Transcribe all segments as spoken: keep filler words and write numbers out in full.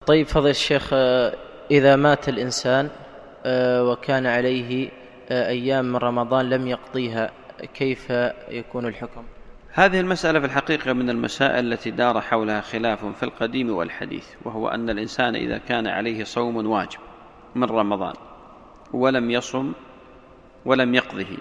طيب فضل الشيخ، إذا مات الإنسان وكان عليه أيام من رمضان لم يقضيها، كيف يكون الحكم؟ هذه المسألة في الحقيقة من المسائل التي دار حولها خلاف في القديم والحديث، وهو أن الإنسان إذا كان عليه صوم واجب من رمضان ولم يصم ولم يقضه،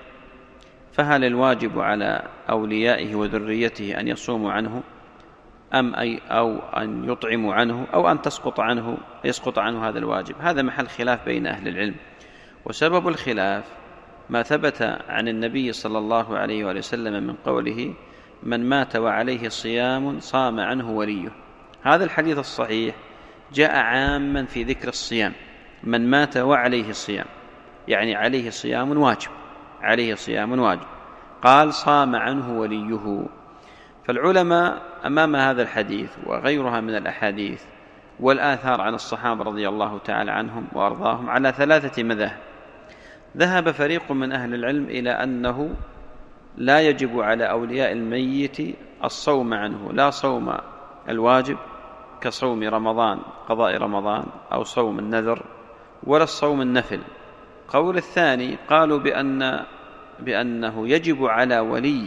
فهل الواجب على أوليائه وذريته أن يصوموا عنه أم أي أو أن يطعموا عنه أو أن تسقط عنه يسقط عنه هذا الواجب؟ هذا محل خلاف بين أهل العلم، وسبب الخلاف ما ثبت عن النبي صلى الله عليه وآله وسلم من قوله: من مات وعليه صيام صام عنه وليه. هذا الحديث الصحيح جاء عاما في ذكر الصيام، من مات وعليه صيام، يعني عليه صيام واجب، عليه صيام واجب، قال صام عنه وليه. فالعلماء أمام هذا الحديث وغيرها من الأحاديث والآثار عن الصحابة رضي الله تعالى عنهم وأرضاهم على ثلاثة مذاهب. ذهب فريق من أهل العلم إلى أنه لا يجب على أولياء الميت الصوم عنه، لا صوم الواجب كصوم رمضان قضاء رمضان أو صوم النذر، ولا الصوم النفل. قول الثاني قالوا بأن بأنه يجب على ولي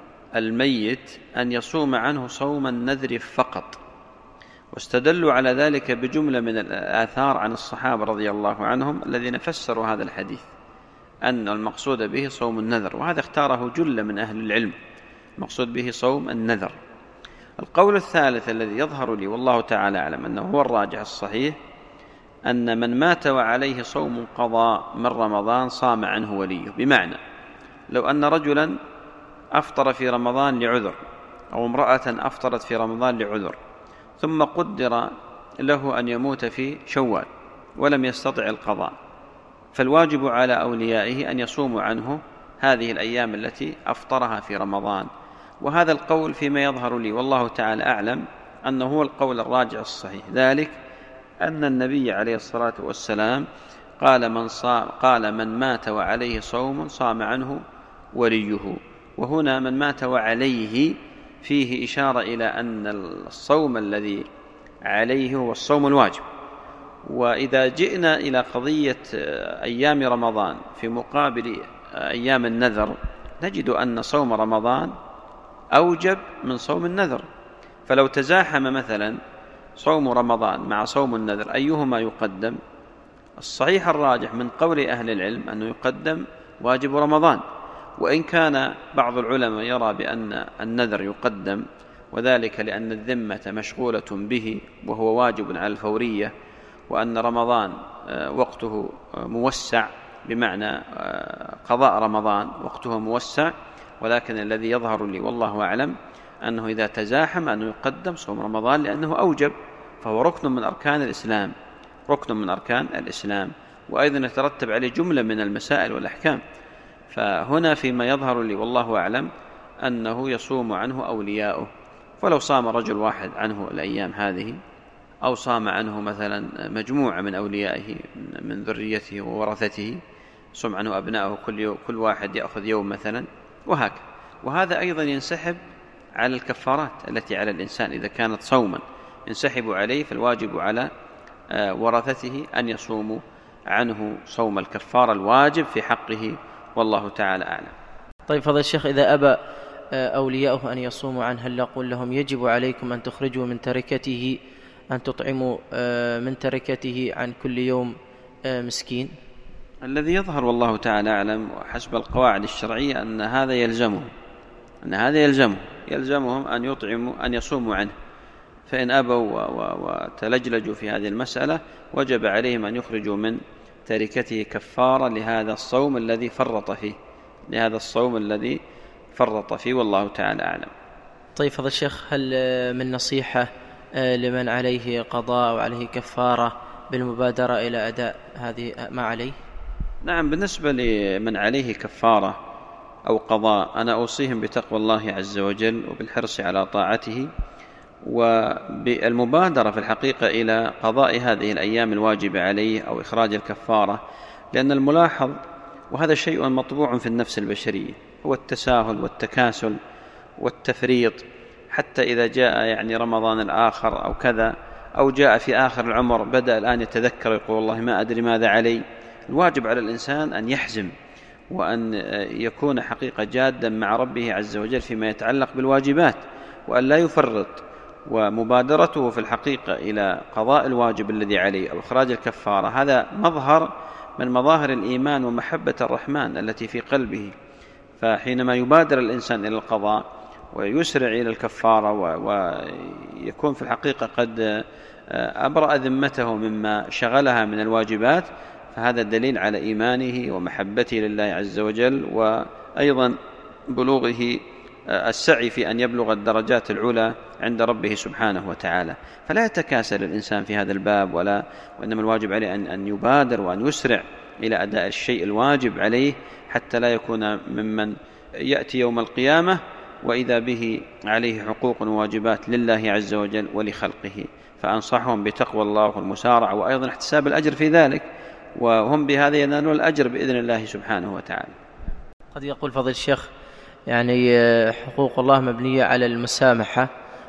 الميت أن يصوم عنه صوم النذر فقط، واستدلوا على ذلك بجملة من الآثار عن الصحابة رضي الله عنهم الذين فسروا هذا الحديث أن المقصود به صوم النذر، وهذا اختاره جل من أهل العلم، المقصود به صوم النذر. القول الثالث الذي يظهر لي والله تعالى أعلم أنه هو الراجح الصحيح، أن من مات وعليه صوم قضاء من رمضان صام عنه وليه. بمعنى لو أن رجلا أفطر في رمضان لعذر، أو امرأة أفطرت في رمضان لعذر، ثم قدر له أن يموت في شوال ولم يستطع القضاء، فالواجب على أوليائه أن يصوموا عنه هذه الأيام التي أفطرها في رمضان. وهذا القول فيما يظهر لي والله تعالى أعلم أنه هو القول الراجع الصحيح، ذلك أن النبي عليه الصلاة والسلام قال من, صام قال من مات وعليه صوم صام عنه وليه، وهنا من مات وعليه فيه إشارة إلى أن الصوم الذي عليه هو الصوم الواجب. وإذا جئنا إلى قضية أيام رمضان في مقابل أيام النذر، نجد أن صوم رمضان أوجب من صوم النذر، فلو تزاحم مثلا صوم رمضان مع صوم النذر أيهما يقدم؟ الصحيح الراجح من قول أهل العلم أنه يقدم واجب رمضان، وإن كان بعض العلماء يرى بأن النذر يقدم، وذلك لأن الذمة مشغولة به وهو واجب على الفورية، وأن رمضان وقته موسع، بمعنى قضاء رمضان وقته موسع، ولكن الذي يظهر لي والله أعلم أنه إذا تزاحم أنه يقدم صوم رمضان لأنه أوجب، فهو ركن من أركان الإسلام، ركن من أركان الإسلام، وأيضا يترتب عليه جملة من المسائل والأحكام. فهنا فيما يظهر لي والله أعلم أنه يصوم عنه أولياؤه، فلو صام رجل واحد عنه الأيام هذه، أو صام عنه مثلا مجموعة من أوليائه من ذريته وورثته، صم عنه أبنائه كل, كل واحد يأخذ يوم مثلا، وهكذا. وهذا أيضا ينسحب على الكفارات التي على الإنسان إذا كانت صوما ينسحب عليه، فالواجب على ورثته أن يصوموا عنه صوم الكفارة الواجب في حقه، والله تعالى أعلم. طيب فضل الشيخ، إذا أبى أولياؤه أن يصوموا عنه، هل نقول لهم يجب عليكم أن تخرجوا من تركته، أن تطعموا من تركته عن كل يوم مسكين؟ الذي يظهر والله تعالى أعلم وحسب القواعد الشرعية أن هذا يلزمهم، أن هذا يلزمهم يلزمهم أن يطعموا أن يصوموا عنه، فإن أبوا وتلجلجوا في هذه المسألة وجب عليهم أن يخرجوا من تركته كفارة لهذا الصوم الذي فرط فيه لهذا الصوم الذي فرط فيه والله تعالى أعلم. طيب فضل الشيخ، هل من نصيحة لمن عليه قضاء أو عليه كفارة بالمبادرة إلى أداء هذه ما عليه؟ نعم، بالنسبة لمن عليه كفارة أو قضاء أنا أوصيهم بتقوى الله عز وجل وبالحرص على طاعته، وبالمبادرة في الحقيقة إلى قضاء هذه الأيام الواجبة عليه أو إخراج الكفارة، لأن الملاحظ وهذا شيء مطبوع في النفس البشرية هو التساهل والتكاسل والتفريط، حتى إذا جاء يعني رمضان الآخر أو كذا أو جاء في آخر العمر بدأ الآن يتذكر يقول والله ما أدري ماذا علي. الواجب على الإنسان أن يحزم وأن يكون حقيقة جادا مع ربه عز وجل فيما يتعلق بالواجبات، وأن لا يفرط، ومبادرته في الحقيقة إلى قضاء الواجب الذي عليه أو إخراج الكفارة هذا مظهر من مظاهر الإيمان ومحبة الرحمن التي في قلبه. فحينما يبادر الإنسان إلى القضاء ويسرع إلى الكفارة ويكون في الحقيقة قد أبرأ ذمته مما شغلها من الواجبات، فهذا دليل على إيمانه ومحبته لله عز وجل، وأيضا بلوغه السعي في أن يبلغ الدرجات العلى عند ربه سبحانه وتعالى. فلا يتكاسل الإنسان في هذا الباب، ولا وإنما الواجب عليه أن يبادر وأن يسرع إلى أداء الشيء الواجب عليه، حتى لا يكون ممن يأتي يوم القيامة وإذا به عليه حقوق وواجبات لله عز وجل ولخلقه. فأنصحهم بتقوى الله والمسارعة وأيضا احتساب الأجر في ذلك، وهم بهذا ينالون الأجر بإذن الله سبحانه وتعالى. قد يقول فضل الشيخ يعني حقوق الله مبنية على المسامحة،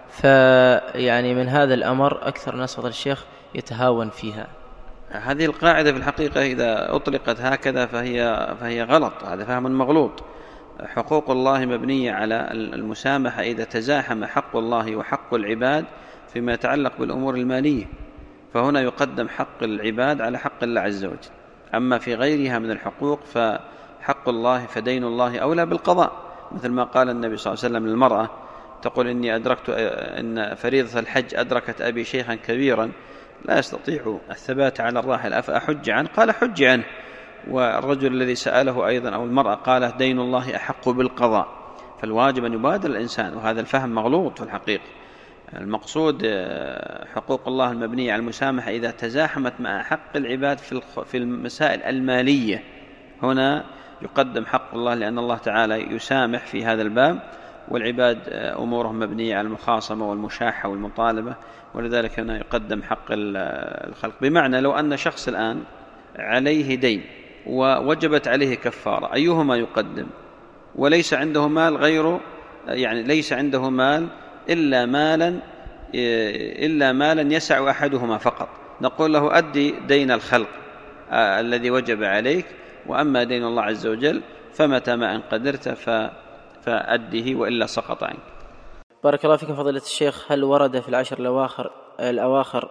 فيعني من هذا الأمر أكثر ناس فضل الشيخ يتهاون فيها. هذه القاعدة في الحقيقة إذا أطلقت هكذا فهي, فهي غلط، هذا فهم مغلوط. حقوق الله مبنية على المسامحة إذا تزاحم حق الله وحق العباد فيما يتعلق بالأمور المالية، فهنا يقدم حق العباد على حق الله عز وجل. أما في غيرها من الحقوق فحق الله فدين الله أولى بالقضاء، مثل ما قال النبي صلى الله عليه وسلم للمرأة تقول إني أدركت أن فريضة الحج أدركت أبي شيخا كبيرا لا يستطيع الثبات على الراحل أفأحج عنه؟ قال حج عنه. والرجل الذي سأله أيضا أو المرأة قالت دين الله أحق بالقضاء. فالواجب أن يبادر الإنسان، وهذا الفهم مغلوط في الحقيقة. المقصود حقوق الله المبنية على المسامحة إذا تزاحمت مع حق العباد في المسائل المالية، هنا يقدم حق الله، لأن الله تعالى يسامح في هذا الباب، والعباد أمورهم مبنية على المخاصمة والمشاحة والمطالبة، ولذلك هنا يقدم حق الخلق. بمعنى لو أن شخص الآن عليه دين ووجبت عليه كفارة، أيهما يقدم؟ وليس عنده مال غيره، يعني ليس عنده مال إلا مالا إلا مالا يسع أحدهما فقط، نقول له أدي دين الخلق الذي وجب عليك، وأما دين الله عز وجل فمتى ما أن قدرت فأديه وإلا سقط عنك. بارك الله فيكم فضيلة الشيخ. هل ورد في العشر الأواخر الأواخر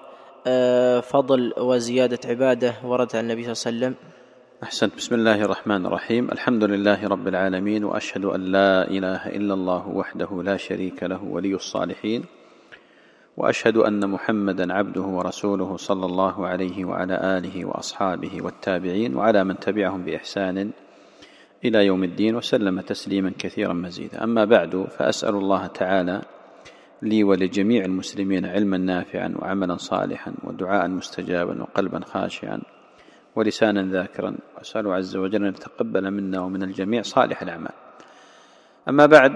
فضل وزيادة عبادة ورد عن النبي صلى الله عليه وسلم؟ أحسنت. بسم الله الرحمن الرحيم. الحمد لله رب العالمين، وأشهد أن لا إله إلا الله وحده لا شريك له ولي الصالحين، وأشهد أن محمدا عبده ورسوله صلى الله عليه وعلى آله وأصحابه والتابعين وعلى من تبعهم بإحسان إلى يوم الدين، وسلم تسليما كثيرا مزيدا. أما بعد، فأسأل الله تعالى لي ولجميع المسلمين علما نافعا وعملا صالحا ودعاء مستجابا وقلبا خاشعا ولسانا ذاكرا، وأسأل عز وجل أن يتقبل منا ومن الجميع صالح الأعمال. أما بعد،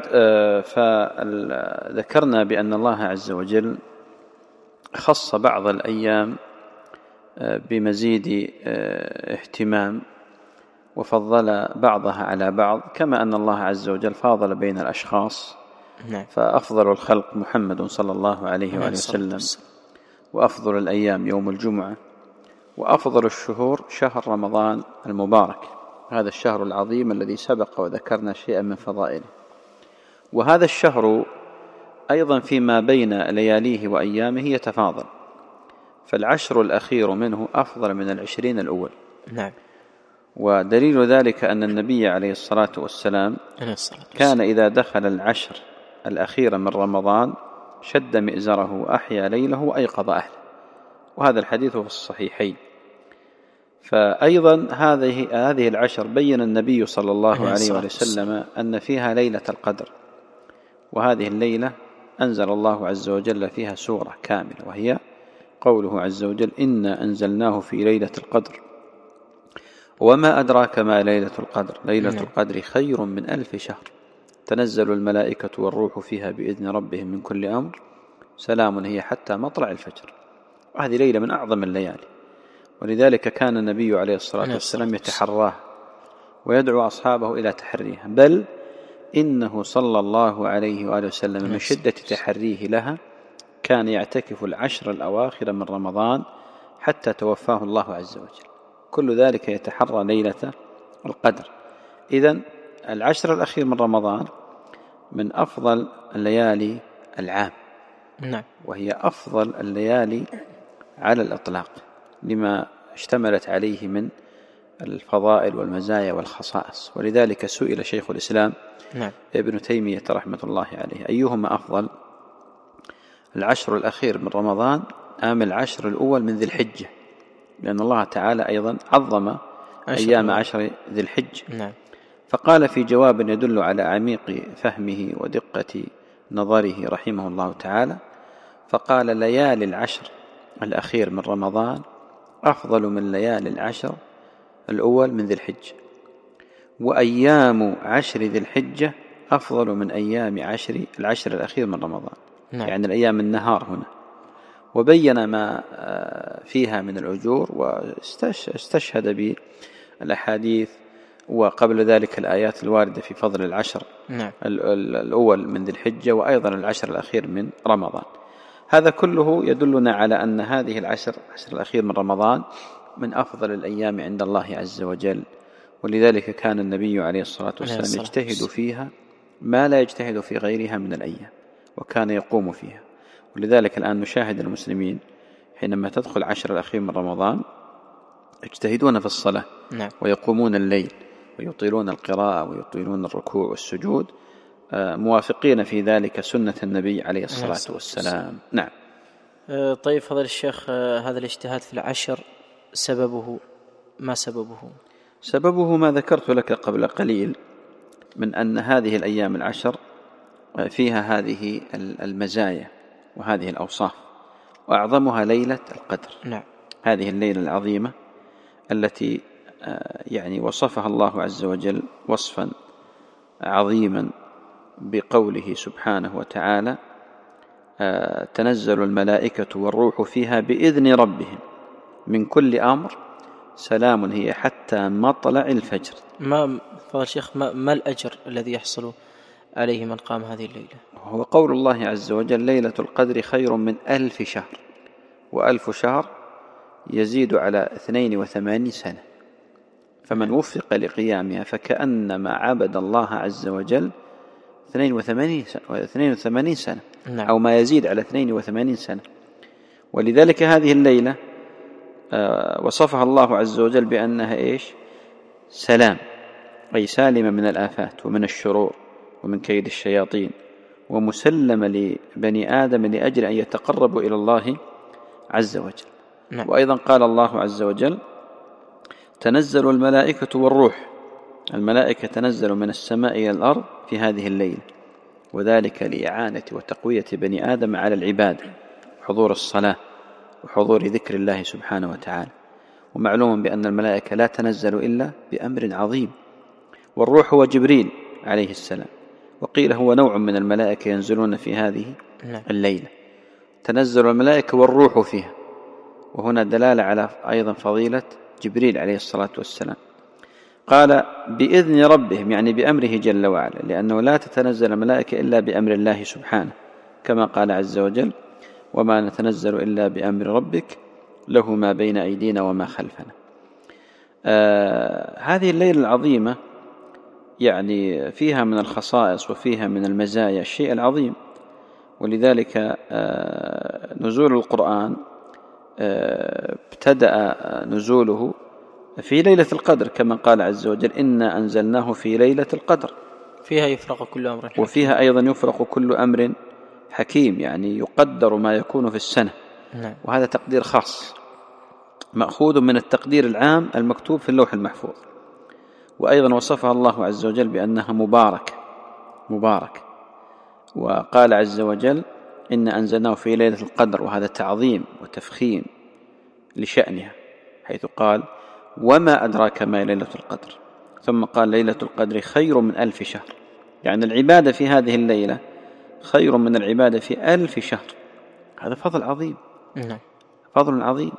فذكرنا بأن الله عز وجل خص بعض الأيام بمزيد اهتمام وفضل بعضها على بعض، كما أن الله عز وجل فاضل بين الأشخاص، فأفضل الخلق محمد صلى الله عليه وآله وسلم، وأفضل الأيام يوم الجمعة، وأفضل الشهور شهر رمضان المبارك، هذا الشهر العظيم الذي سبق وذكرنا شيئا من فضائله. وهذا الشهر أيضا فيما بين لياليه وأيامه يتفاضل، فالعشر الأخير منه أفضل من العشرين الأول. نعم. ودليل ذلك أن النبي عليه الصلاة والسلام كان إذا دخل العشر الأخير من رمضان شد مئزره وأحيا ليله وأيقظ أهله، وهذا الحديث في الصحيحين. فأيضا هذه هذه العشر بين النبي صلى الله عليه وسلم أن فيها ليلة القدر، وهذه الليلة أنزل الله عز وجل فيها سورة كاملة، وهي قوله عز وجل إنا أنزلناه في ليلة القدر وما أدراك ما ليلة القدر ليلة القدر خير من ألف شهر تنزل الملائكة والروح فيها بإذن ربهم من كل أمر سلام هي حتى مطلع الفجر. وهذه ليلة من أعظم الليالي، ولذلك كان النبي عليه الصلاة والسلام يتحراه ويدعو أصحابه إلى تحريها، بل إنه صلى الله عليه وآله وسلم من شدة تحريه لها كان يعتكف العشر الأواخر من رمضان حتى توفاه الله عز وجل. كل ذلك يتحرى ليلة القدر. إذن العشر الأخير من رمضان من أفضل الليالي العام، نعم، وهي أفضل الليالي على الإطلاق لما اشتملت عليه من الفضائل والمزايا والخصائص. ولذلك سئل شيخ الإسلام نعم. ابن تيمية رحمة الله عليه أيهما أفضل، العشر الأخير من رمضان أم العشر الأول من ذي الحجة، لأن الله تعالى أيضا عظم أيام عشر ذي الحجة. نعم. فقال في جواب يدل على عميق فهمه ودقة نظره رحمه الله تعالى، فقال ليالي العشر الأخير من رمضان أفضل من ليالي العشر الأول من ذي الحجة، وأيام عشر ذي الحجة أفضل من أيام عشر العشر الأخير من رمضان. نعم. يعني الأيام النهار هنا، وبين ما فيها من الأجور واستشهد بالأحاديث وقبل ذلك الآيات الواردة في فضل العشر نعم. الأول من ذي الحجة وأيضا العشر الأخير من رمضان. هذا كله يدلنا على أن هذه العشر العشر الأخير من رمضان من أفضل الأيام عند الله عز وجل، ولذلك كان النبي عليه الصلاة والسلام يجتهد فيها ما لا يجتهد في غيرها من الأيام، وكان يقوم فيها. ولذلك الآن نشاهد المسلمين حينما تدخل عشر الأخير من رمضان يجتهدون في الصلاة نعم. ويقومون الليل ويطيلون القراءة ويطيلون الركوع والسجود، موافقين في ذلك سنة النبي عليه الصلاة والسلام. نعم. طيب فضل الشيخ، هذا الاجتهاد في العشر سببه ما سببه؟ سببه ما ذكرت لك قبل قليل من أن هذه الأيام العشر فيها هذه المزايا وهذه الأوصاف، وأعظمها ليلة القدر. نعم. هذه الليلة العظيمة التي يعني وصفها الله عز وجل وصفا عظيما بقوله سبحانه وتعالى تنزل الملائكة والروح فيها بإذن ربهم من كل أمر سلام هي حتى مطلع الفجر. ما فضل الشيخ ما, ما الأجر الذي يحصل عليه من قام هذه الليلة؟ هو قول الله عز وجل ليلة القدر خير من ألف شهر، وألف شهر يزيد على اثنين وثمانين سنة، فمن وفق لقيامها فكأنما عبد الله عز وجل اثنين وثمانين سنة نعم. أو ما يزيد على اثنين وثمانين سنة. ولذلك هذه الليلة وصفها الله عز وجل بأنها إيش؟ سلام، أي سالمة من الآفات ومن الشرور ومن كيد الشياطين، ومسلمة لبني آدم لأجل أن يتقربوا إلى الله عز وجل. نعم. وأيضا قال الله عز وجل تنزل الملائكة والروح، الملائكة تنزل من السماء إلى الأرض في هذه الليلة، وذلك لإعانة وتقوية بني آدم على العبادة، حضور الصلاة وحضور ذكر الله سبحانه وتعالى. ومعلوم بأن الملائكة لا تنزل إلا بأمر عظيم، والروح هو جبريل عليه السلام، وقيل هو نوع من الملائكة ينزلون في هذه الليلة. تنزل الملائكة والروح فيها، وهنا دلالة على أيضا فضيلة جبريل عليه الصلاة والسلام. قال بإذن ربهم، يعني بأمره جل وعلا، لأنه لا تتنزل الملائكة إلا بأمر الله سبحانه، كما قال عز وجل وما نتنزل إلا بأمر ربك له ما بين أيدينا وما خلفنا. آه هذه الليلة العظيمة يعني فيها من الخصائص وفيها من المزايا الشيء العظيم. ولذلك آه نزول القرآن آه ابتدأ نزوله في ليلة القدر، كما قال عز وجل إنا أنزلناه في ليلة القدر، فيها يفرق كل أمر حكيم. وفيها أيضا يفرق كل أمر حكيم، يعني يقدر ما يكون في السنة. نعم. وهذا تقدير خاص مأخوذ من التقدير العام المكتوب في اللوح المحفوظ. وأيضا وصفها الله عز وجل بأنها مبارك مبارك وقال عز وجل إنا أنزلناه في ليلة القدر، وهذا تعظيم وتفخيم لشأنها، حيث قال وما أدراك ما ليلة القدر، ثم قال ليلة القدر خير من ألف شهر، يعني العبادة في هذه الليلة خير من العبادة في ألف شهر. هذا فضل عظيم. نعم. فضل عظيم.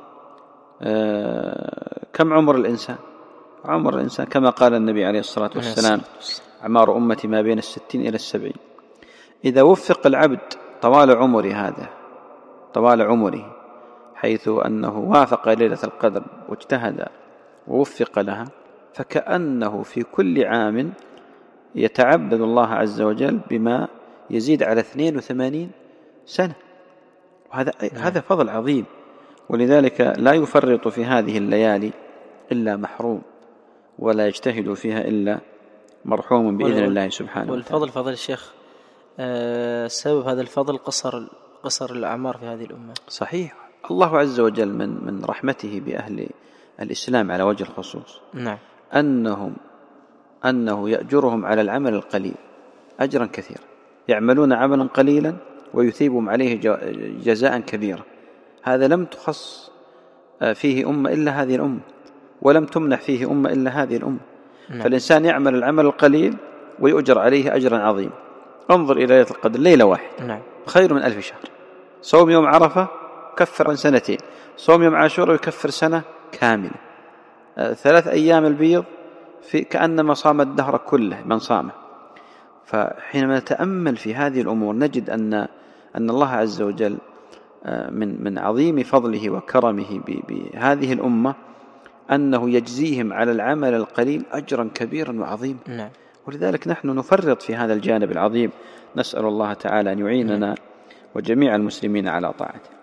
آه كم عمر الإنسان؟ عمر الإنسان كما قال النبي عليه الصلاة والسلام أعمار أمتي ما بين الستين إلى السبعين. إذا وفق العبد طوال عمر هذا طوال عمره، حيث أنه وافق ليلة القدر واجتهد ووفق لها، فكأنه في كل عام يتعبد الله عز وجل بما يزيد على اثنين وثمانين سنة، وهذا هذا فضل عظيم. ولذلك لا يفرط في هذه الليالي إلا محروم، ولا يجتهد فيها إلا مرحوم بإذن الله سبحانه. والفضل فضل الشيخ أه سبب هذا الفضل قصر قصر الأعمار في هذه الأمة. صحيح. الله عز وجل من من رحمته بأهل الإسلام على وجه الخصوص نعم أنهم أنه يأجرهم على العمل القليل أجرا كثيرا، يعملون عملا قليلا ويثيبهم عليه جزاء كبيرا. هذا لم تخص فيه أمة إلا هذه الأمة، ولم تمنح فيه أمة إلا هذه الأمة. نعم. فالإنسان يعمل العمل القليل ويؤجر عليه أجرا عظيما. انظر إلى ليلة القدر، ليلة واحدة نعم. خير من ألف شهر. صوم يوم عرفة كفر سنتين، صوم يوم عاشوراء يكفر سنة كاملة. ثلاث أيام البيض في كأنما صام الدهر كله من صامه. فحينما نتأمل في هذه الأمور نجد أن أن الله عز وجل من من عظيم فضله وكرمه بهذه الأمة أنه يجزيهم على العمل القليل أجرا كبيرا وعظيما. نعم. ولذلك نحن نفرط في هذا الجانب العظيم. نسأل الله تعالى أن يعيننا وجميع المسلمين على طاعته.